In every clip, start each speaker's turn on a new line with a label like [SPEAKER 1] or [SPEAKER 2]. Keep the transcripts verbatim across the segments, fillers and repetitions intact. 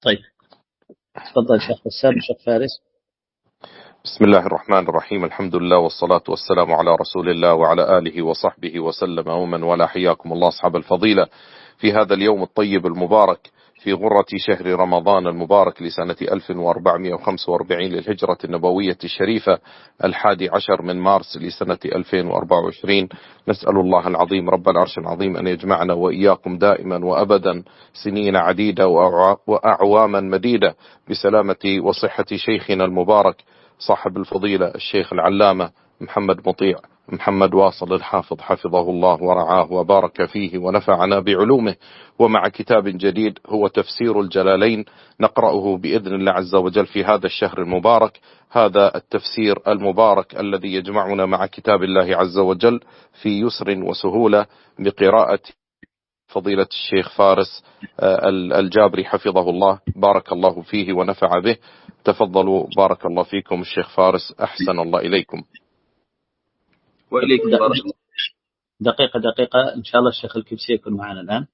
[SPEAKER 1] طيب تفضل شيخ بسام. شيخ فارس.
[SPEAKER 2] بسم الله الرحمن الرحيم. الحمد لله والصلاة والسلام على رسول الله وعلى آله وصحبه وسلم ومن ولا. حياكم الله أصحاب الفضيلة في هذا اليوم الطيب المبارك في غرة شهر رمضان المبارك لسنة ألف وأربعمائة وخمسة وأربعين للهجرة النبوية الشريفة، الحادي عشر من مارس لسنة ألفين وأربعة وعشرين. نسأل الله العظيم رب العرش العظيم أن يجمعنا وإياكم دائما وأبدا سنين عديدة وأعواما مديدة بسلامة وصحة شيخنا المبارك صاحب الفضيلة الشيخ العلامة محمد مطيع محمد واصل الحافظ حفظه الله ورعاه وبارك فيه ونفعنا بعلومه، ومع كتاب جديد هو تفسير الجلالين نقرأه بإذن الله عز وجل في هذا الشهر المبارك. هذا التفسير المبارك الذي يجمعنا مع كتاب الله عز وجل في يسر وسهولة بقراءة فضيلة الشيخ فارس الجابري حفظه الله، بارك الله فيه ونفع به. تفضلوا بارك الله فيكم. الشيخ فارس أحسن الله إليكم.
[SPEAKER 1] وإليكم بارك الله. دقيقة دقيقة إن شاء الله الشيخ الكبسي يكون معنا الآن.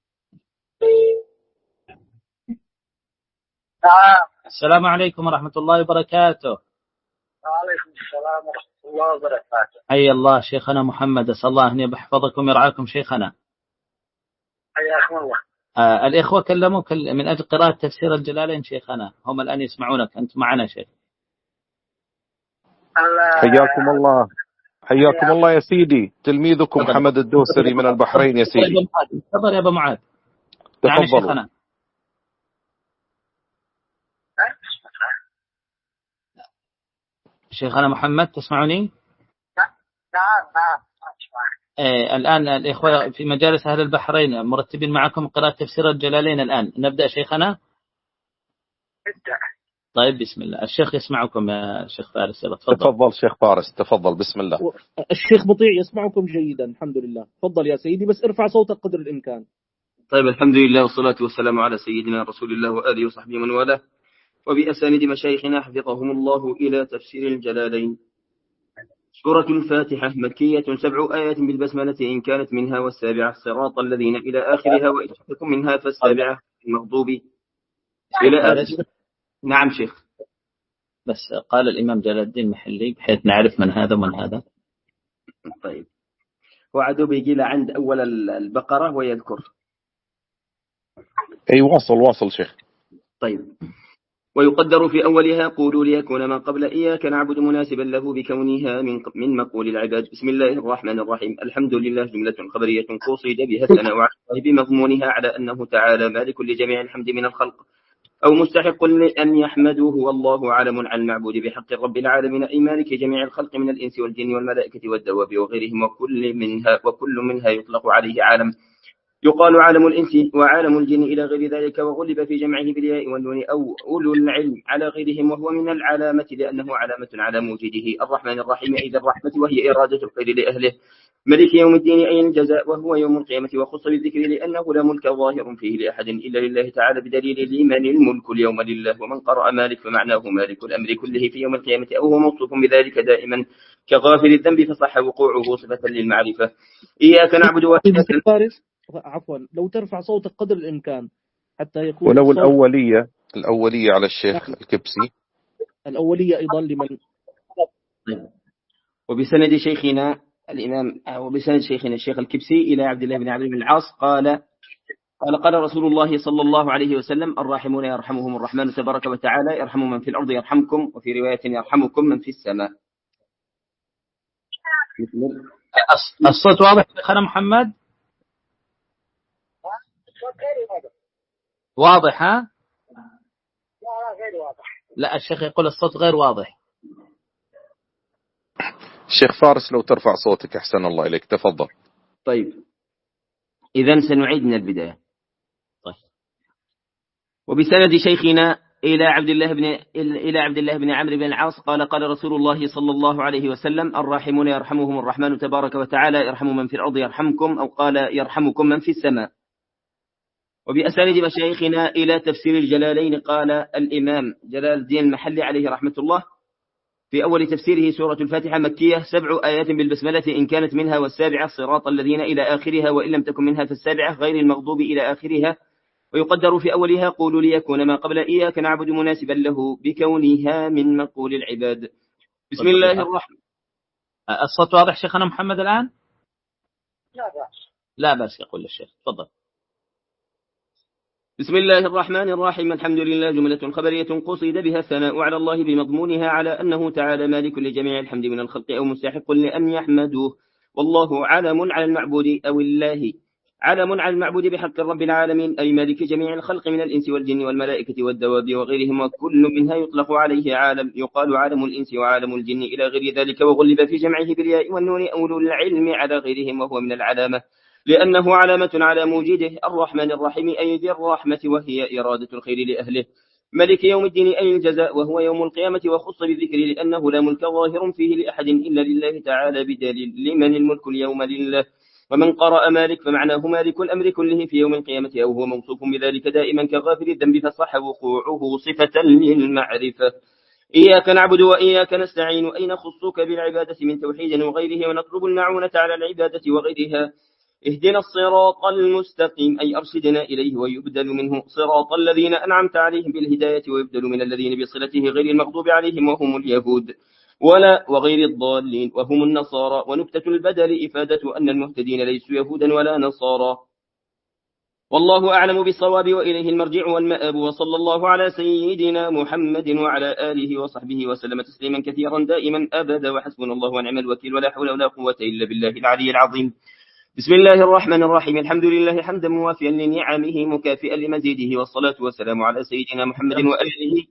[SPEAKER 1] السلام عليكم ورحمة الله وبركاته.
[SPEAKER 3] وعليكم السلام ورحمة الله وبركاته.
[SPEAKER 1] حي الله شيخنا محمد، أسأل الله أن يحفظكم ويرعاكم شيخنا.
[SPEAKER 3] حياكم الله.
[SPEAKER 1] آه الإخوة كلموك من أجل قراءة تفسير الجلالين شيخنا، هم الآن يسمعونك، أنت معنا شيخ.
[SPEAKER 2] حياكم الله. حياكم الله يا سيدي. تلميذكم حمد الدوسري من البحرين يا سيدي.
[SPEAKER 1] تفضل يا أبا معاذ.
[SPEAKER 2] تفضلوا.
[SPEAKER 1] شيخنا. شيخنا محمد تسمعني؟
[SPEAKER 3] نعم نعم.
[SPEAKER 1] آه الآن الإخوة في مجالس أهل البحرين مرتبين معكم قراءة تفسير الجلالين. الآن نبدأ شيخنا.
[SPEAKER 3] ابدأ.
[SPEAKER 1] طيب بسم الله. الشيخ يسمعكم يا شيخ فارس.
[SPEAKER 2] تفضل. تفضل شيخ فارس تفضل. بسم الله.
[SPEAKER 4] الشيخ مطيع يسمعكم جيدا الحمد لله. تفضل يا سيدي، بس ارفع صوتك قدر الإمكان.
[SPEAKER 5] طيب الحمد لله والصلاة والسلام على سيدنا رسول الله وآله وصحبه من والاه، وبأسانيد مشايخنا حفظهم الله إلى تفسير الجلالين. سورة الفاتحة مكية، سبع آيات بالبسملة إن كانت منها والسابعة الصراط الذين إلى آخرها، وإن تكن منها فالسابعة المغضوب إلى آخرها. نعم شيخ.
[SPEAKER 1] بس قال الإمام جلال الدين محلي بحيث نعرف من هذا ومن هذا.
[SPEAKER 5] طيب وعدوا بيجي عند أول البقرة ويذكر.
[SPEAKER 2] أي واصل واصل شيخ.
[SPEAKER 5] طيب ويقدر في أولها قولوا ليكون ما قبل إياك نعبد مناسبا له بكونها من من مقول العباد. بسم الله الرحمن الرحيم. الحمد لله جملة خبرية قصد بها الثناء على الله بمضمونها على أنه تعالى مالك لجميع الحمد من الخلق أو مستحق لأن يحمدوه، والله عالم عن المعبود بحق رب العالمين أي مالك جميع الخلق من الإنس والجن والملائكة والدواب وغيرهم، وكل منها وكل منها يطلق عليه عالم، يقال عالم الإنس وعالم الجن إلى غير ذلك، وغلب في جمعه بالياء والنون أو أولو العلم على غيرهم، وهو من العلامة لأنه علامة على موجده. الرحمن الرحيم أي ذي الرحمة وهي إرادة الخير لأهله. ملك يوم الدين أي الجزاء وهو يوم القيامة، وخص بالذكر لأنه لا ملك ظاهر فيه لأحد إلا لله تعالى بدليل لمن الملك اليوم لله. ومن قرأ مالك فمعناه مالك الأمر كله في يوم القيامة، أو هو موصوف بذلك دائما كغافر الذنب فصح وقوعه صفة للمعرفة. إياك نعبد وإياك.
[SPEAKER 4] عفوا لو ترفع صوتك قدر الإمكان حتى يكون
[SPEAKER 2] ولو الأولية الأولية على الشيخ الكبسي.
[SPEAKER 4] الأولية أيضا لمن.
[SPEAKER 5] وبسند شيخنا الإمام وبسند شيخنا الشيخ الكبسي إلى عبد الله بن عمرو بن العاص قال قال قال رسول الله صلى الله عليه وسلم الراحمون يرحمهم الرحمن تبارك وتعالى، يرحم من في الأرض يرحمكم، وفي رواية يرحمكم من في السماء.
[SPEAKER 1] الصوت واضح شيخنا محمد؟ واضح ها؟
[SPEAKER 3] لا غير واضح.
[SPEAKER 1] لا الشيخ يقول الصوت غير واضح.
[SPEAKER 2] الشيخ فارس لو ترفع صوتك أحسن الله إليك. تفضل.
[SPEAKER 5] طيب إذن سنعيد من البداية.
[SPEAKER 1] طيب.
[SPEAKER 5] وبسند شيخنا إلى عبد الله بن إلى عبد الله بن عمرو بن العاص قال قال رسول الله صلى الله عليه وسلم الراحمون يرحمهم الرحمن تبارك وتعالى، يرحم من في الأرض يرحمكم، أو قال يرحمكم من في السماء. وبأسانيد مشايخنا إلى تفسير الجلالين قال الإمام جلال الدين المحلي عليه رحمة الله في أول تفسيره سورة الفاتحة مكية، سبع آيات بالبسملة إن كانت منها والسابعة صراط الذين إلى آخرها، وإن لم تكن منها فالسابعة غير المغضوب إلى آخرها، ويقدر في أولها قولوا ليكون ما قبل إياك نعبد مناسبا له بكونها من مقول العباد. بسم الله الرحمن.
[SPEAKER 1] الصوت واضح شيخنا محمد الآن؟
[SPEAKER 3] لا بأس.
[SPEAKER 1] لا بأس يقول الشيخ، تفضل.
[SPEAKER 5] بسم الله الرحمن الرحيم. الحمد لله جملة خبرية قصد بها الثناء على الله بمضمونها على أنه تعالى مالك لجميع الحمد من الخلق أو مستحق لأن يحمدوه. والله علم على المعبود أو الله علم على المعبود بحق رب العالمين أي مالك جميع الخلق من الإنس والجن والملائكة والدواب وغيرهم، وكل منها يطلق عليه عالم، يقال عالم الإنس وعالم الجن إلى غير ذلك، وغلب في جمعه بالياء والنون أولو العلم على غيرهم وهو من العلامة لأنه علامة على موجده. الرحمن الرحيم أي ذي الرحمة وهي إرادة الخير لأهله. ملك يوم الدين أي الجزاء وهو يوم القيامة، وخص بالذكر لأنه لا ملك ظاهر فيه لأحد إلا لله تعالى بدليل لمن الملك اليوم لله. ومن قرأ مالك فمعناه مالك الأمر كله في يوم القيامة أو هو موصوف بذلك دائما كغافر الذنب، فصح وقوعه صفة للمعرفة. إياك نعبد وإياك نستعين أي نخصك بالعبادة من توحيد وغيره، ونطلب المعونة على العبادة وغيرها. اهدنا الصراط المستقيم أي أرشدنا إليه، ويبدل منه صراط الذين أنعمت عليهم بالهداية، ويبدل من الذين بصلته غير المغضوب عليهم وهم اليهود ولا وغير الضالين وهم النصارى. ونكتة البدل إفادة أن المهتدين ليسوا يهودا ولا نصارى. والله أعلم بالصواب وإليه المرجع والمآب. وصلى الله على سيدنا محمد وعلى آله وصحبه وسلم تسليما كثيرا دائما أبدا، وحسبنا الله ونعم الوكيل، ولا حول ولا قوة إلا بالله العلي العظيم. بسم الله الرحمن الرحيم. الحمد لله حمدا موافيا لنعمه مكافئا لمزيده، والصلاة والسلام على سيدنا محمد وآله.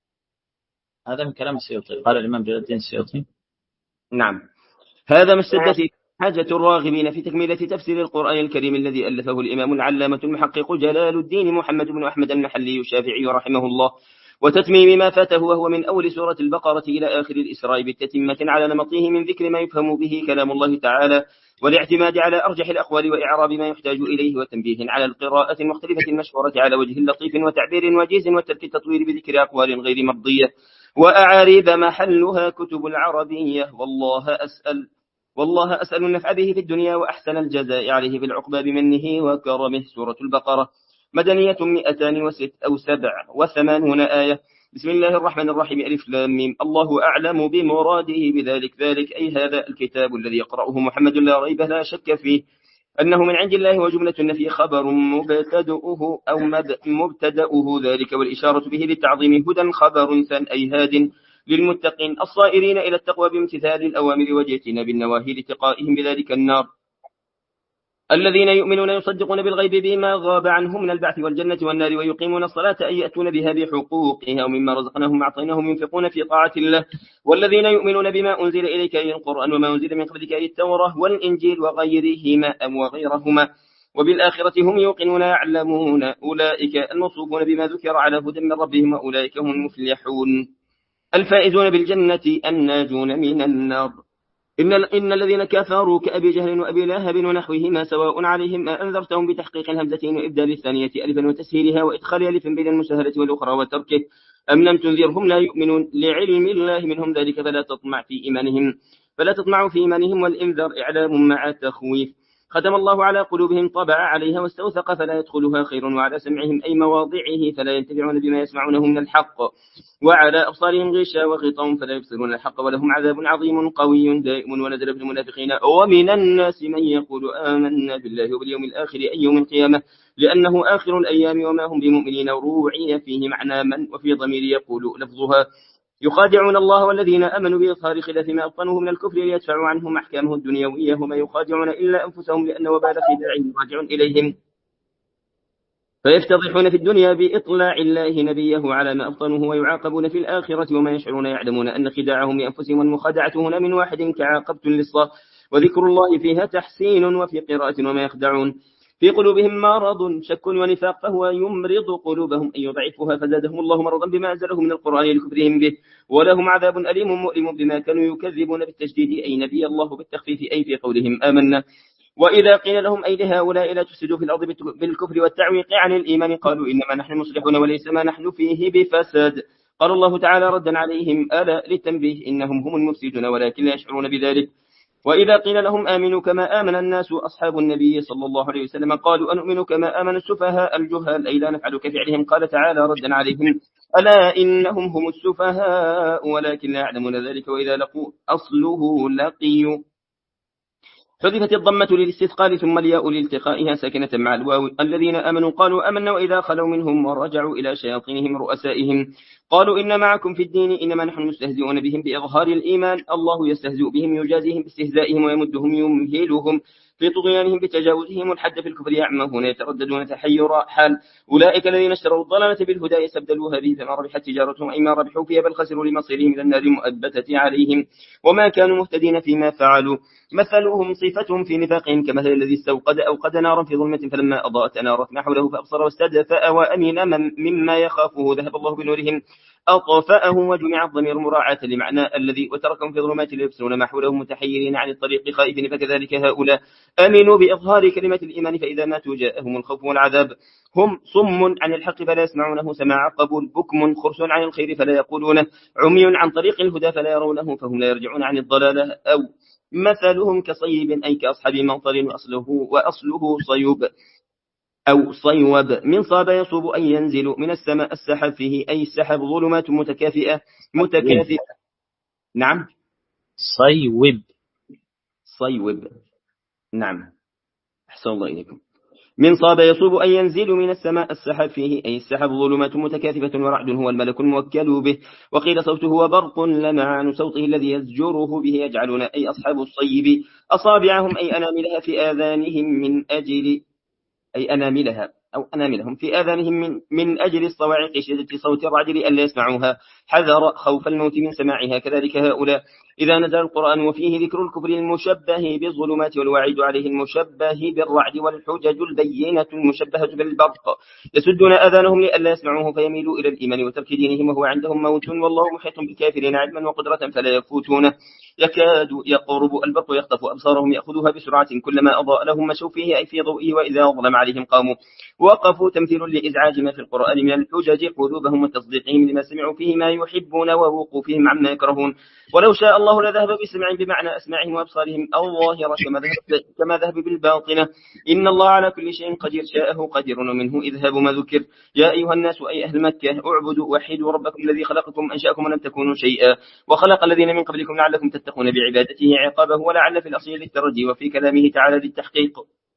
[SPEAKER 1] هذا من كلام السيوطي، قال الإمام جلال الدين السيوطي.
[SPEAKER 5] نعم، هذا ما اشتدت حاجة الراغبين في تكملة تفسير القرآن الكريم الذي ألفه الإمام العلامة المحقق جلال الدين محمد بن أحمد المحلي الشافعي رحمه الله، وتتميم ما فاته، وهو من أول سورة البقرة إلى آخر الإسراء، بالتتمة على نمطه من ذكر ما يفهم به كلام الله تعالى، والاعتماد على أرجح الأقوال وإعراب ما يحتاج إليه، وتنبيه على القراءة المختلفة المشهورة على وجه لطيف وتعبير وجيز، وترك التطوير بذكر أقوال غير مرضية وأعاريب محلها كتب العربية. والله أسأل والله أسأل النفع به في الدنيا وأحسن الجزاء عليه في العقبى بمنه وكرمه. سورة البقرة مدنية مئتان وست أو سبع وثمانون آية. بسم الله الرحمن الرحيم. ألف لام ميم. الله أعلم بمراده بذلك. ذلك أي هذا الكتاب الذي يقرأه محمد لا ريب لا شك فيه أنه من عند الله، وجملة النفي خبر مبتدأه أو مبتدأه ذلك، والإشارة به للتعظيم. هدى خبر ثان أي هاد للمتقين الصائرين إلى التقوى بامتثال الأوامر واجتناب بالنواهي لتقائهم بذلك النار. الذين يؤمنون يصدقون بالغيب بما غاب عنهم من البعث والجنة والنار، ويقيمون الصلاة أي يأتون بها بحقوقها، ومما رزقناهم أعطيناهم ينفقون في طاعة الله. والذين يؤمنون بما أنزل إليك أي القرآن وما أنزل من قبلك أي التوراة والإنجيل وغيرهما أم وغيرهما، وبالآخرة هم يوقنون يعلمون. أولئك الموصوفون بما ذكر على هدى من ربهم، وأولئك هم المفلحون الفائزون بالجنة الناجون من النار. إن, إن الذين كفروا كأبي جهل وأبي لهب ونحوهما سواء عليهم ما أنذرتهم بتحقيق الهمزتين وإبدال الثانية ألفا وتسهيلها وإدخال ألف بين المسهلة والأخرى وتركه. أم لم تنذرهم لا يؤمنون لعلم الله منهم ذلك فلا تطمع في إيمانهم فلا تطمعوا في إيمانهم، والإنذار إعلام مع تخويف. ختم الله على قلوبهم طبع عليها واستوثق فلا يدخلها خير، وعلى سمعهم أي مواضعه فلا ينتفعون بما يسمعونه من الحق، وعلى أبصارهم غشا وغطاء فلا يبصرون الحق، ولهم عذاب عظيم قوي دائم. ونزل في المنافقين ومن الناس من يقول آمنا بالله وباليوم الآخر أي يوم القيامة، لأنه آخر الأيام وما هم بمؤمنين، وروعي فيه معنى من، وفي ضمير يقول لفظها. يخادعون الله والذين آمنوا بإظهار خلاف ما أبطنوه من الكفر ليدفعوا عنهم أحكامه الدنيوية، وما يخادعون إلا أنفسهم لأن وبال خداعهم راجع إليهم، فيفتضحون في الدنيا بإطلاع الله نبيه على ما أبطنوه، ويعاقبون في الآخرة وما يشعرون يعلمون أن خداعهم لأنفسهم، والمخادعة هنا من واحد كعاقبت للصا، وذكر الله فيها تحسين، وفي قراءة وما يخدعون. في قلوبهم مرض شك ونفاق فهو يمرض قلوبهم أن يضعفها، فزادهم الله مرضا بما أنزله من القرآن لكفرهم به، ولهم عذاب أليم مؤلم بما كانوا يكذبون بالتجديد أي نبي الله بالتخفيف أي في قولهم آمنا. وإذا قيل لهم أي لهؤلاء لا تفسدوا في الأرض بالكفر والتعويق عن الإيمان قالوا إنما نحن مصلحون وليس ما نحن فيه بفساد. قال الله تعالى ردا عليهم ألا للتنبيه إنهم هم المفسدون ولكن لا يشعرون بذلك. وإذا قيل لهم آمنوا كما آمن الناس أصحاب النبي صلى الله عليه وسلم قالوا أنؤمن كما آمن السفهاء الجهال أي لا نفعل كفعلهم. قال تعالى ردا عليهم ألا إنهم هم السفهاء ولكن لا يعلمون ذلك وإذا لقوا أصله لقي. حذفت الضمة للاستثقال ثم الياء لالتقائها ساكنة مع الواو. الذين آمنوا قالوا آمنا وإذا خلوا منهم ورجعوا إلى شياطينهم رؤسائهم قالوا إن معكم في الدين إنما نحن مستهزئون بهم بإظهار الإيمان الله يستهزئ بهم يجازيهم باستهزائهم ويمدهم يمهلهم في طغيانهم بتجاوزهم الحد في الكفر يعمهون يترددون تحير حال. أولئك الذين اشتروا الضلالة بالهدى يستبدلوها به فما ربحت تجارتهم أي ما ربحوا فيها بل خسروا لمصيرهم إلى النار مؤبتة عليهم وما كانوا مهتدين فيما فعلوا. مثلهم صفتهم في نفاقهم كمثل الذي استوقد أوقد نارا في ظلمة فلما أضاءت نارت ما حوله فأبصر واستدفأ وأمن مما يخافه ذهب الله بنورهم أطفأه وجمع الضمير مراعاة لمعنى الذي وتركهم في ظلمات لا يبصرون ما حولهم متحيرين عن الطريق خائفين فكذلك هؤلاء آمنوا بإظهار كلمة الإيمان فإذا ماتوا جاءهم الخوف والعذاب. هم صم عن الحق فلا يسمعونه سماع قبول بكم خرس عن الخير فلا يقولونه عمي عن طريق الهدى فلا يرونه فهم لا يرجعون عن الضلالة. أو مثلهم كصيب أي كأصحاب مطر وأصله, وأصله صيوب أو صيوب من صاب يصوب أي ينزل من السماء السحب فيه أي السحب ظلمات متكافئة متكافئة نعم
[SPEAKER 1] صيوب
[SPEAKER 5] صيوب نعم أحسن الله إليكم. من صاب يصوب أن ينزل من السماء السحب فيه أي السحب ظلمات متكاثفة ورعد هو الملك الموكل به. وقيل صوته وبرق لمعان صوته الذي يزجره به يجعلون أي أصحاب الصيب أصابعهم أي أناملها في آذانهم من أجل أي أناملها أو أناملهم في آذانهم من, من أجل الصواعق شدة صوت الرعد لئلا يسمعوها حذر خوف الموت من سماعها. كذلك هؤلاء إذا نزل القرآن وفيه ذكر الكفر المشبه بالظلمات والوعيد عليه المشبه بالرعد والحجج البينة المشبهة بالبرق يسدون آذانهم لئلا يسمعوه فيميلوا إلى الإيمان وترك دينهم وهو عندهم موت والله محيط بالكافرين علما وقدرة فلا يفوتونه. يكاد يقرب البرق يخطف أبصارهم يأخذها بسرعة كلما أضاء لهم مشوا فيه أي في ضوئه وإذا ظلم عليهم قاموا وقفوا. تمثيل لإزعاج ما في القرآن من الحجج قلوبهم وتصديقهم لما سمعوا فيه ما يحبون ووقوفهم عما يكرهون. ولو شاء الله لذهب بسمعهم بمعنى أسماعهم وأبصارهم الظاهرة كما ذهب, كما ذهب بالباطنة إن الله على كل شيء قدير شاءه قدير ومنه إذهاب ما ذكر. يا أيها الناس أي أهل مكة اعبدوا وحيدوا ربكم الذي خلقكم أنشأكم ولم تكونوا شيئا وخلق الذين من قبلكم لعلكم تتقون بعبادته عقابه ولعل في الأصل للترجي وفي كلامه تعالى للتحقيق.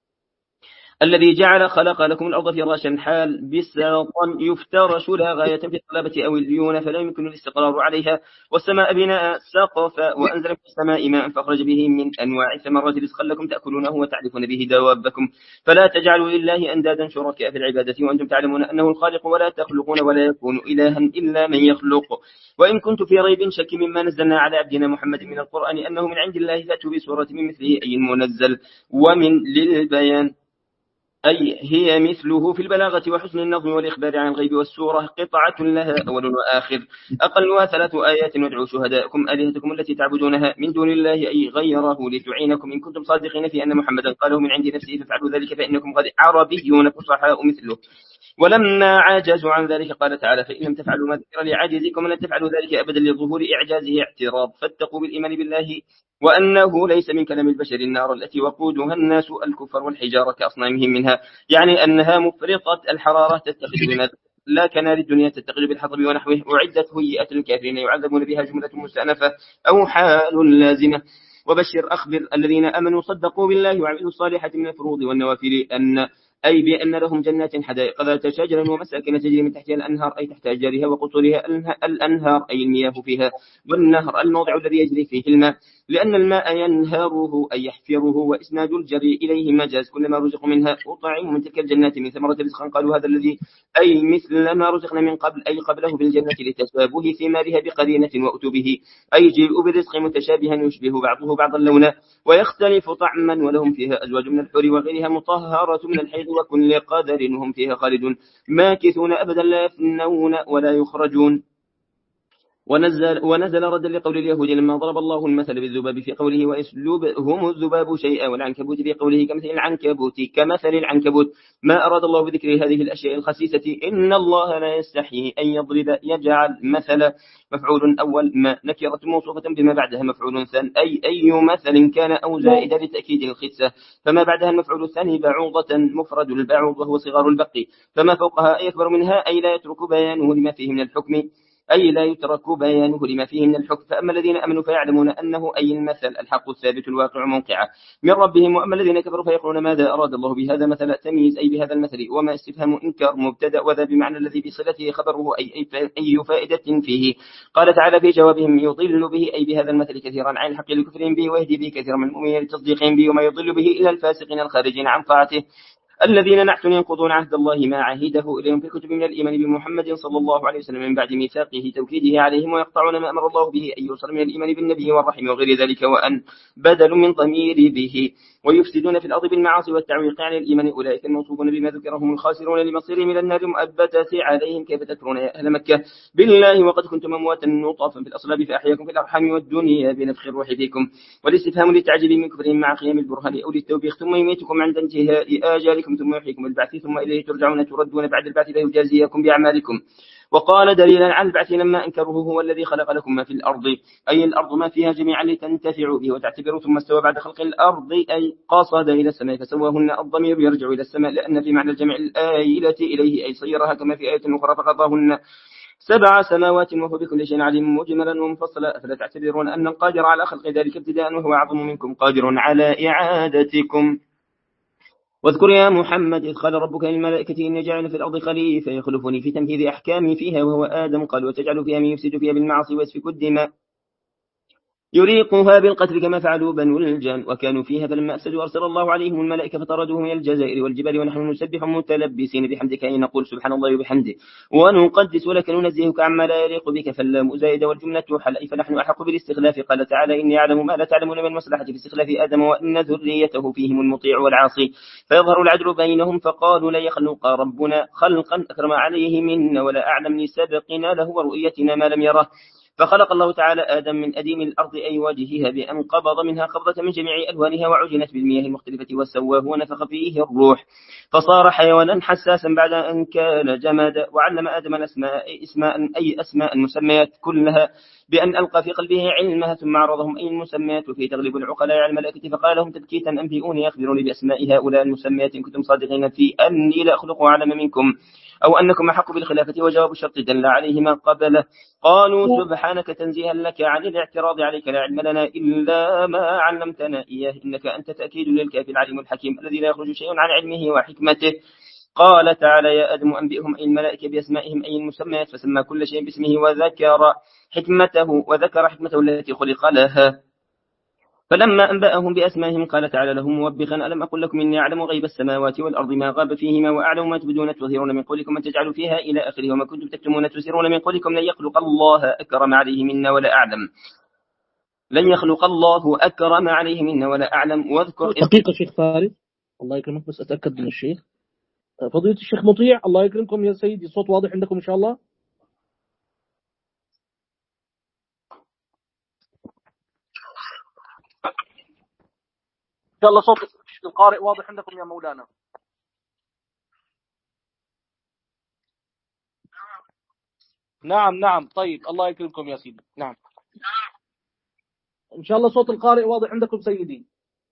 [SPEAKER 5] الذي جعل خلق لكم الأرض فراشا حال بساطا يفترش لا غاية في الطلبة أو الليون فلا يمكن الاستقرار عليها والسماء بناء سقفا وأنزل في السماء ماء فأخرج به من أنواع ثمرات رزقا لكم تأكلونه وتعرفون به دوابكم فلا تجعلوا لله أندادا شركاء في العبادة وأنتم تعلمون أنه الخالق ولا تخلقون ولا يكون إلها إلا من يخلق. وإن كنت في ريب شك مما نزلنا على عبدنا محمد من القرآن أنه من عند الله فأتوا بسورة من مثله أي منزل ومن للبيان أي هي مثله في البلاغة وحسن النظم والإخبار عن الغيب والسورة قطعة لها أول وآخر أقلها ثلاث آيات وادعوا شهداءكم آلهتكم التي تعبدونها من دون الله أي غيره لتعينكم إن كنتم صادقين في أن محمدا قاله من عند نفسه فافعلوا ذلك فإنكم قد عربيون فصحاء مثله. ولما عاجزوا عن ذلك قال تعالى فإن لم تفعلوا ما ذكر لعاجزكم لن تفعلوا ذلك أبدا لظهور إعجازه اعتراض فاتقوا بالإيمان بالله وأنه ليس من كلام البشر النار التي وقودها الناس الكفر والحجارة كأصنامهم منها يعني أنها مفرطة الحرارة تتخذ بنا لا كنار الدنيا تتخذ بالحطب ونحوه أعدت هيئة الكافرين يعذبون بها جملة مستأنفة أو حال لازمة. وبشر أخبر الذين أمنوا صدقوا بالله وعملوا الصالحات من الفروض والنوافل أن أي بأن لهم جنات حدائق ذات شجر ومساكن تجري من تحتها الأنهار أي تحت أشجارها وقصورها الأنهار أي المياه فيها والنهر الموضع الذي يجري فيه الماء لأن الماء ينهره أي يحفره وإسناد الجري إليه مجاز كلما رزقوا منها وطعموا من تلك الجنات من ثمرة رزقا قالوا هذا الذي أي مثل ما رزقنا من قبل أي قبله بالجنة لتشابه ثمارها بقرينة وأتوا به أي جيء بالرزق متشابها يشبه بعضه بعضا لونا ويختلف طعما ولهم فيها أزواج من الحور وغيرها مطهرة من الحيض وكل قدر وهم فيها خالدون ماكثون أبدا لا يفنون ولا يخرجون. ونزل, ونزل ردا لقول اليهود لما ضرب الله المثل بالذباب في قوله ويسلبهم الذباب شيئا والعنكبوت في قوله كمثل العنكبوت كمثل العنكبوت ما أراد الله بذكر هذه الأشياء الخسيسة إن الله لا يستحي أن يضرب يجعل مثل مفعول أول ما نكرة موصوفة بما بعدها مفعول ثاني أي أي مثل كان أو زائد لتأكيد الخسة فما بعدها المفعول الثاني بعوضة مفرد البعوض وهو صغار البقي فما فوقها أي أكبر منها أي لا يترك بيانه لما فيه من الحكم أي لا يترك بيانه لما فيه من الحكم فأما الذين أمنوا فيعلمون أنه أي المثل الحق الثابت الواقع موقعه من ربهم وأما الذين كفروا فيقولون ماذا أراد الله بهذا مثلا تمييز أي بهذا المثل وما استفهام إنكار مبتدأ وذا بمعنى الذي بصلته خبره أي أي فائدة فيه قال تعالى في جوابهم يضل به أي بهذا المثل كثيرا عن الحق لكفرهم به ويهدي به كثيرا من المؤمنين لتصديقهم به وما يضل به إلى الفاسقين الخارجين عن طاعته الذين نحن ينقضون عهد الله ما عهده إليهم في الكتب من الإيمان بمحمد صلى الله عليه وسلم من بعد ميثاقه توكيده عليهم ويقطعون ما أمر الله به أن يوصل من الإيمان بالنبي والرحم وغير ذلك وأن بدل من ضمير به ويفسدون في الأرض بالمعاصي والتعويق عن الإيمان أولئك الموصوفون بما ذكرهم الخاسرون لمصيرهم إلى النار المؤبدة عليهم كيف تكفرون يا أهل مكة بالله وقد كنتم أمواتا نطفا في الأصلاب فأحياكم في الأرحام والدنيا بنفخ الروح فيكم والاستفهام للتعجيل من كفرهم مع قيام البرهان أو للتوبيخ ثم يميتكم عند انتهاء آجالكم ثم يحييكم البعث ثم إليه ترجعون تردون بعد البعث فيجازيكم بأعمالكم وقال دليلا على البعث لما أنكره هو الذي خلق لكم ما في الأرض أي الأرض ما فيها جميعا لتنتفعوا به وتعتبروا ثم استوى بعد خلق الأرض أي قصد إلى السماء فسواهن الضمير يرجع إلى السماء لأن في معنى الجمع الآيلة إليه أي صيرها كما في آية أخرى فقضاهن سبع سماوات وهو بكل شيء عليم مجملا ومفصلا أفلا تعتبرون أن القادر على خلق ذلك ابتداء وهو أعظم منكم قادر على إعادتكم واذكر يا محمد إذ قال ربك للملائكة إني جاعل في الأرض خليفة يخلفني في تنفيذ أحكامي فيها وهو آدم قال وتجعل فيها من يفسد فيها بالمعاصي ويسفك الدماء يريقها بالقتل كما فعلوا بنو الجان وكانوا فيها فلما أفسدوا أرسل الله عليهم الملائكة فطردوهم من الجزائر والجبال ونحن نسبح متلبسين بحمدك أي نقول سبحان الله وبحمده ونقدس لك ننزهك عما لا يليق بك فاللام زائد والجملة حل أي فنحن أحق بالاستخلاف قال تعالى إني أعلم ما لا تعلمون من المصلحة في استخلاف آدم وإن ذريته فيهم المطيع والعاصي فيظهر العدل بينهم فقالوا لا يخلق ربنا خلقا أكرم عليه منا ولا أعلم لسبقنا له ورؤيتنا ما لم يره فخلق الله تعالى آدم من أديم الأرض أي وجهها بأن قبض منها قبضة من جميع ألوانها وعجنت بالمياه المختلفة وسواه ونفخ فيه الروح فصار حيوانا حساسا بعد أن كان جمادا وعلم آدم الأسماء أي أسماء, أي أسماء المسميات كلها بأن ألقى في قلبه علمها ثم عرضهم أي المسميات في تغلب العقلاء على الملائكة فقال لهم تبكيتا أنبئوني أخبروني بأسماء هؤلاء المسميات إن كنتم صادقين في أني لا أخلق أعلم منكم أو أنكم أحق بالخلافة وجواب الشرط دل عليه ما قبله قالوا سبحانك تنزيها لك عن الاعتراض عليك لا علم لنا إلا ما علمتنا إياه إنك أنت تأكيد للكافي العليم الحكيم الذي لا يخرج شيء عن علمه وحكمته قال تعالى يا آدم أنبئهم أي الملائكة بأسمائهم أي المسميات فسمى كل شيء باسمه وذكر حكمته وذكر حكمته التي خلق لها فلما أنبأهم بأسمائهم قال تعالى لهم موبخا ألم أقل لكم إني أعلم غيب السماوات والأرض ما غاب فيهما وأعلم ما تبدون تظهرون من قولكم من تجعلوا فيها إلى آخره وما كنتم تكتمون تسرون من قولكم لن يخلق الله أكرم عليه منا ولا أعلم لن يخلق الله أكرم عليه منا ولا أعلم واذكر
[SPEAKER 4] دقيقة شيخ فارس الله يكرمك بس أتأكد من الشيخ فضيلة الشيخ مطيع الله يكرمكم يا سيدي الصوت واضح عندكم إن شاء الله إن شاء الله صوت القارئ واضح عندكم يا مولانا نعم نعم طيب الله يكرمكم يا سيدي نعم إن شاء الله صوت القارئ واضح عندكم سيدي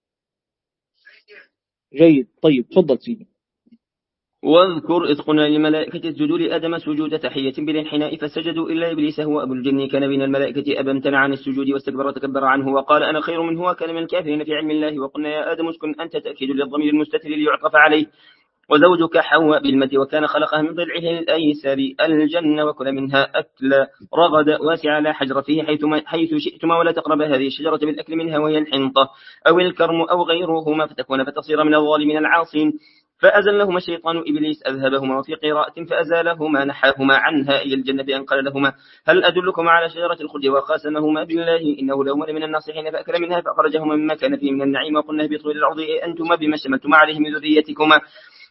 [SPEAKER 4] جيد طيب تفضل سيدي
[SPEAKER 5] واذكر إذ قلنا للملائكة اسجدوا لآدم سجود تحية بالانحناء فسجدوا إلا إبليس هو أبو الجن كان من الملائكة أبى امتنع عن السجود واستكبر وتكبر عنه وقال أنا خير منه وكان من الكافرين في علم الله وقلنا يا آدم اسكن أنت تأكيد للضمير المستتر ليعطف عليه وزوجك حواء بالمد وكان خلقها من ضلعه الأيسر الجنة وكل منها أكل رغد واسع لا حجر فيه حيث شئتما ولا تقرب هذه الشجرة بالأكل منها وهي الحنطة أو الكرم أو غيرهما فتكون فتصير من الظالمين العاصين فأزلهما الشيطان إبليس أذهبهما وفي قراءة فأزالهما نحاهما عنها إلى الجنة بأن قال لهما هل أدلكما على شجرة الخلد وقاسمهما بالله إنه لهما من الناصحين فأكل منها فأخرجهما مما كان فيه من النعيم وقلنا اهبطوا إلى الأرض أنتما بما شملتما عليه من ذريتكما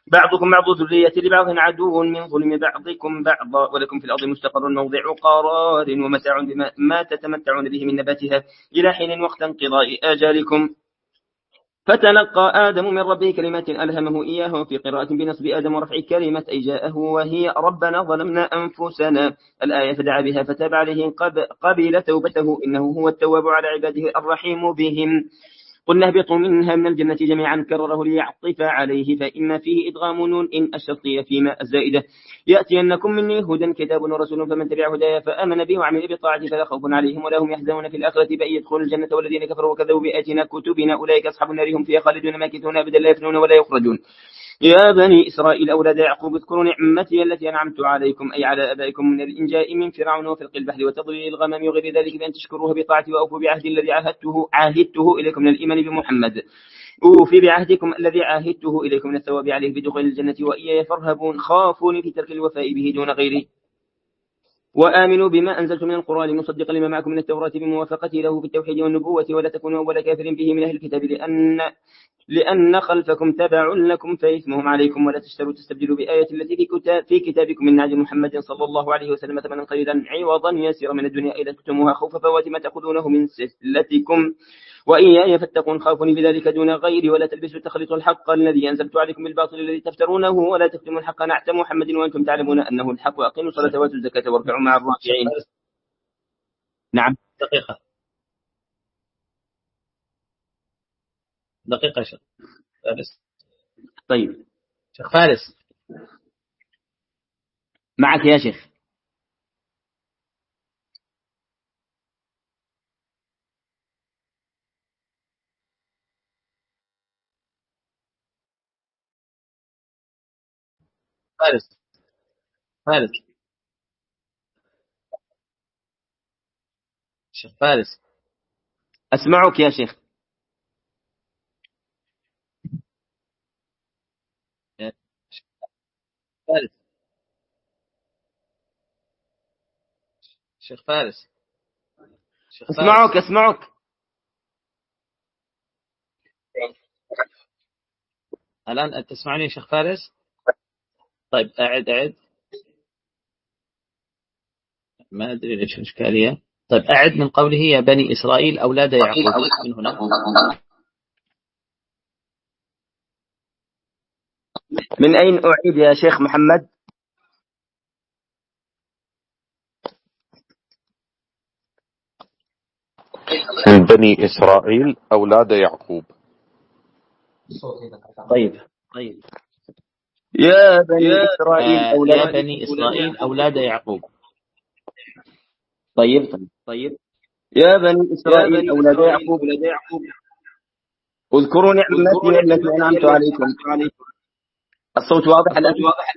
[SPEAKER 5] بعضكم بعض ذرية لبعض عدو من ظلم بعضكم بعضا ولكم في الأرض مستقر موضع قرار ومتاع بما ما تتمتعون به من نباتها إلى حين وقت انقضاء آجالكم. فتلقى آدم من ربه كلمات ألهمه إياه، في قراءة بنصب آدم ورفع كلمة أي جاءه وهي ربنا ظلمنا أنفسنا الآية، فدعا بها فتاب عليه قبل توبته إنه هو التواب على عباده الرحيم بهم. قلنا اهبطوا منها من الجنة جميعا، كرره ليعطف عليه فإما فيه إدغام نون إن الشرطية فيما الزائدة. يأتينكم مني هدى كتاب ورسول فمن تبع هدايا فآمن به وعمل بطاعتي فلا خوف عليهم ولا هم يحزنون في الآخرة بأن يدخلوا الجنة والذين كفروا وكذبوا بآياتنا كتبنا أولئك أصحاب النار هم فيها خالدون ماكثون أبدا لا يفنون ولا يخرجون. يا بني إسرائيل أولاد يعقوب اذكروا نعمتي التي أنعمت عليكم أي على آبائكم من الإنجاء من فرعون وفلق البحر وتضليل الغمام وغير ذلك بأن تشكروه بطاعتي وأوفوا بعهدي الذي عاهدته عاهدته إليكم من الإيمان بمحمد. أوفي بعهدكم الذي عاهدته إليكم من الثواب عليه بدخول الجنة وإياي فارهبون خافوني في ترك الوفاء به دون غيره. وآمنوا بما أنزلت من القرآن مصدقا لما معكم من التوراة بموافقته له في التوحيد والنبوة ولا تكونوا أول كافر به من أهل الكتاب لأن لأن خلفكم تبع لكم فإثمهم عليكم ولا تشتروا تستبدلوا بآية التي في, كتاب في كتابكم من نعج محمد صلى الله عليه وسلم ثمنا قليلا عوضا يسير من الدنيا إذا تكتموها خوف فوات ما تأخذونه من سلتكم وإياي فاتقون خافوني بذلك دون غيري ولا تلبسوا تخلطوا الحق الذي أنزلت عليكم بالباطل الذي تفترونه ولا تكتموا الحق نعت محمد وأنتم تعلمون أنه الحق وأقيموا الصلاة وآتوا الزكاة واركعوا مع الراكعين. نعم
[SPEAKER 1] دقيقة دقيقة شيخ فارس.
[SPEAKER 5] طيب
[SPEAKER 1] شيخ فارس
[SPEAKER 5] معك يا شيخ.
[SPEAKER 1] فارس فارس شيخ فارس
[SPEAKER 5] أسمعك يا شيخ.
[SPEAKER 1] فارس شيخ فارس شيخ
[SPEAKER 5] أسمعك أسمعك
[SPEAKER 1] الآن تسمعني شيخ فارس؟ طيب أعد أعد ما أدري ليش الإشكالية. طيب أعد من قوله يا بني إسرائيل أولاد يعقوب من هنا.
[SPEAKER 5] من أين أعيد يا شيخ محمد؟
[SPEAKER 2] من بني إسرائيل أولاد يعقوب.
[SPEAKER 5] طيب طيب يا بني إسرائيل
[SPEAKER 1] آه
[SPEAKER 5] أولاد
[SPEAKER 1] يا بني إسرائيل أولاد يعقوب.
[SPEAKER 5] طيب طيب طيب يا بني إسرائيل أولاد يعقوب اذكروا نعمتي التي أنعمت عليكم. الصوت واضح الآن؟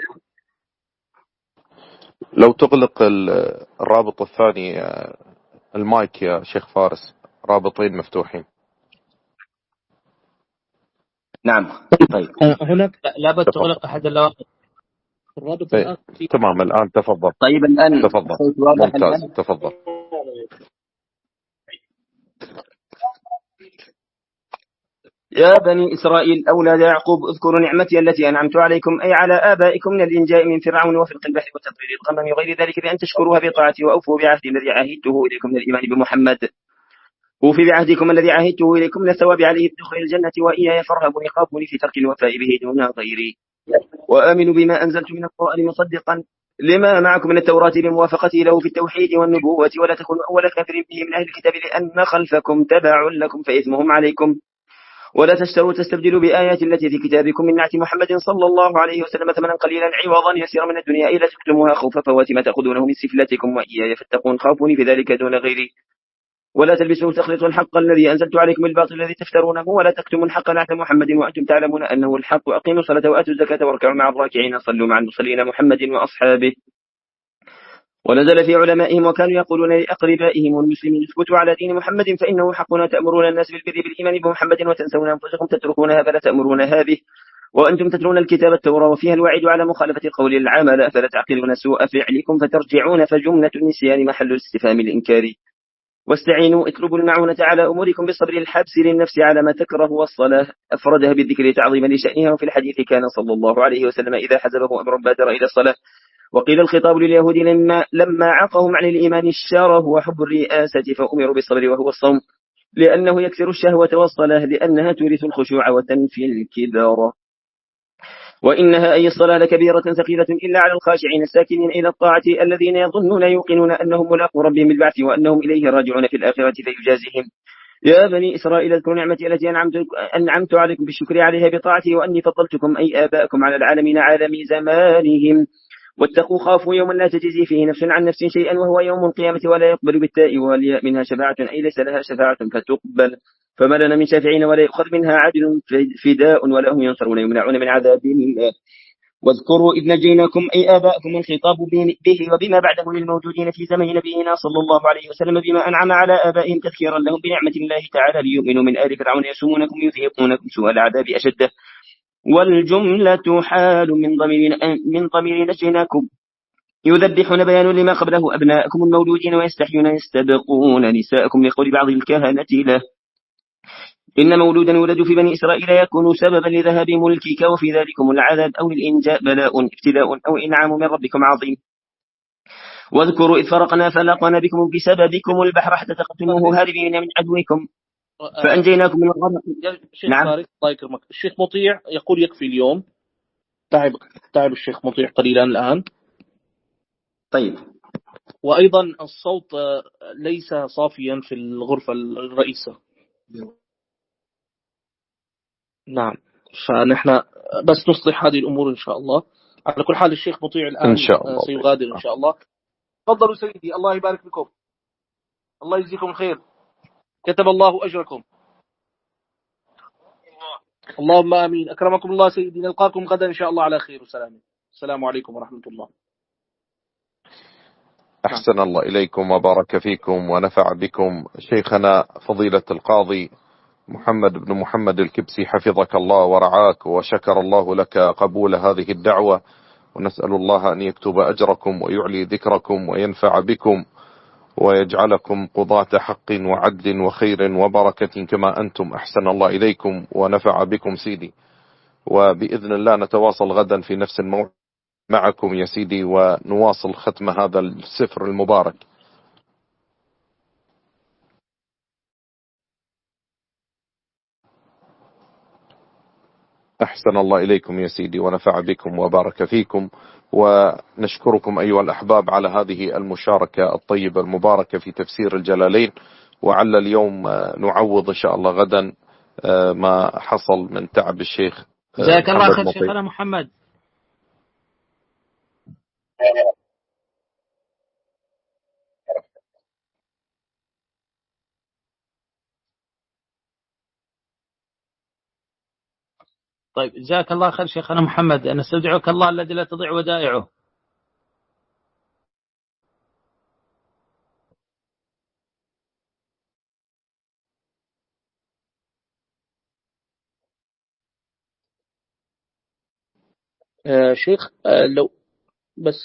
[SPEAKER 2] لو تغلق الرابط الثاني المايك يا شيخ فارس، رابطين مفتوحين.
[SPEAKER 5] نعم طيب
[SPEAKER 4] هناك
[SPEAKER 1] لابد تغلق أحد الرابط.
[SPEAKER 4] الرابط
[SPEAKER 2] الآن تمام. الآن تفضل.
[SPEAKER 5] طيب الآن
[SPEAKER 2] تفضل ممتاز تفضل.
[SPEAKER 5] يا بني إسرائيل أولاد يعقوب اذكروا نعمتي التي أنعمت عليكم أي على آبائكم من الإنجاء من فرعون وفلق البحر وتضليل الغمم وغير ذلك بأن تشكروها بطاعتي وأوفوا بعهدي الذي عاهدته إليكم من الإيمان بمحمد. وفي بعهدكم الذي عاهدته إليكم من الثواب عليه بدخول الجنة وإياي فارهبوني خافوني في ترك الوفاء به دون غيري. وآمنوا بما أنزلت من القرآن مصدقا لما معكم من التوراة بموافقته له في التوحيد والنبوة ولا تكونوا أول كافر به من أهل الكتاب لأن خلفكم تبع لكم فإثمهم عليكم ولا تشتروا تستبدلوا بآيات التي في كتابكم من نعت محمد صلى الله عليه وسلم ثمنا قليلا عوضا يسير من الدنيا إلى تكتموها خوف فوات ما تأخذونه من سفلتكم وإياي فاتقون خافوني في ذلك دون غيري. ولا تلبسوا تخلطوا الحق الذي أنزلت عليكم الباطل الذي تفترونه ولا تكتموا الحق نعت محمد وأنتم تعلمون أنه الحق وأقيموا الصلاة وآتوا الزكاة واركعوا مع الراكعين صلوا مع المصلين محمد وأصحابه. ونزل في علمائهم وكانوا يقولون لأقربائهم والمسلمين اثبتوا على دين محمد فإنه حقنا تأمرون الناس بالبر بالإيمان بمحمد وتنسون أنفسكم تتركونها فلا تأمرونها به وأنتم تتلون الكتاب التوراة وفيها الوعيد على مخالفة قول العمل فلا تعقلون سوء فعلكم فترجعون فجملة النسيان محل الاستفهام الإنكاري. واستعينوا اطلبوا المعونة على أموركم بالصبر الحبس للنفس على ما تكره والصلاة. أفردها بالذكر تعظيما لشأنها. وفي الحديث كان صلى الله عليه وسلم إذا حزبه أمر بادر إلى الصلاة. وقيل الخطاب لليهود لما, لما عقهم عن الإيمان الشره وحب الرئاسة فأمروا بالصبر وهو الصوم، لأنه يكسر الشهوة والصلاة لأنها تورث الخشوع وتنفي الكبار. وإنها أي الصلاة لكبيرة ثقيلة إلا على الخاشعين الساكنين إلى الطاعة الذين يظنون يوقنون أنهم ملاقو ربهم بالبعث وأنهم إليه راجعون في الآخرة فيجازيهم. يا بني إسرائيل اذكروا نعمتي التي أنعمت عليكم بالشكر عليها بطاعتي وأني فضلتكم أي آباءكم على العالمين عالم زمانهم. واتقوا خافوا يوما لا تجزي فيه نفس عن نفس شيئا وهو يوم القيامة ولا يقبل بالتاء والياء منها شفاعة أي ليس لها شفاعة فتقبل. فما لنا من شافعين ولا يؤخذ منها عدل فداء ولا هم ينصرون يمنعون من عذاب الله. واذكروا إذ نجيناكم أي آباءكم الخطاب به وبما بعده للموجودين في زمن نبينا صلى الله عليه وسلم بما أنعم على آبائهم تذكيرا لهم بنعمة الله تعالى ليؤمنوا من آل فرعون يسومونكم يذيقونكم سوء العذاب أشده. والجملة حال من ضمير من ضمير نجيناكم يذبحون بيان لما قبله أبناءكم المولودين ويستحيون يستبقون نساءكم لقول بعض الكهنة له إن مولودا يولد في بني إسرائيل يكون سببا لذهاب ملكك وفي ذلكم العذاب أو الإنجاء بلاء ابتلاء أو إنعام من ربكم عظيم. واذكروا إذ فرقنا فلقنا بكم بسببكم البحر حتى تقتلوه هاربين من عدوكم فأنجيناكم من الغرق.
[SPEAKER 4] نعم. الله يكرمك. الشيخ مطيع يقول يكفي اليوم. تعب تعب الشيخ مطيع قليلا الآن.
[SPEAKER 5] طيب.
[SPEAKER 4] وأيضا الصوت ليس صافيا في الغرفة الرئيسة. نعم. فنحن بس نصلح هذه الأمور إن شاء الله. على كل حال الشيخ مطيع الآن إن شاء الله سيغادر إن شاء الله. تفضلوا سيدي. الله يبارك بكم. الله يجزيكم الخير. كتب الله أجركم. اللهم آمين. أكرمكم الله سيدي. نلقاكم غدا إن شاء الله على خير وسلام. السلام عليكم ورحمة الله.
[SPEAKER 2] أحسن الله إليكم وبارك فيكم ونفع بكم شيخنا فضيلة القاضي محمد بن محمد الكبسي حفظك الله ورعاك وشكر الله لك قبول هذه الدعوة، ونسأل الله أن يكتب أجركم ويعلي ذكركم وينفع بكم ويجعلكم قضاة حق وعدل وخير وبركة كما أنتم. أحسن الله إليكم ونفع بكم سيدي، وبإذن الله نتواصل غدا في نفس الموعد معكم يا سيدي ونواصل ختم هذا السفر المبارك. أحسن الله إليكم يا سيدي ونفع بكم وبارك فيكم، ونشكركم أيها الأحباب على هذه المشاركة الطيبة المباركة في تفسير الجلالين، وعلى اليوم نعوض إن شاء الله غدا ما حصل من تعب الشيخ.
[SPEAKER 1] جزاك الله خير شيخنا محمد. طيب جزاك الله خير شيخنا محمد. نستودعك الله الذي لا تضيع ودائعه.
[SPEAKER 4] آه شيخ آه لو بس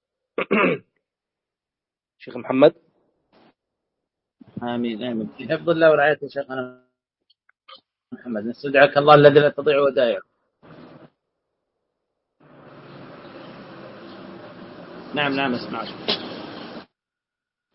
[SPEAKER 4] شيخ محمد.
[SPEAKER 1] آمين آمين. في حفظ الله ورعايته شيخنا محمد. نستودعك الله الذي لا تضيع ودائعه. نعم نعم اسمعك.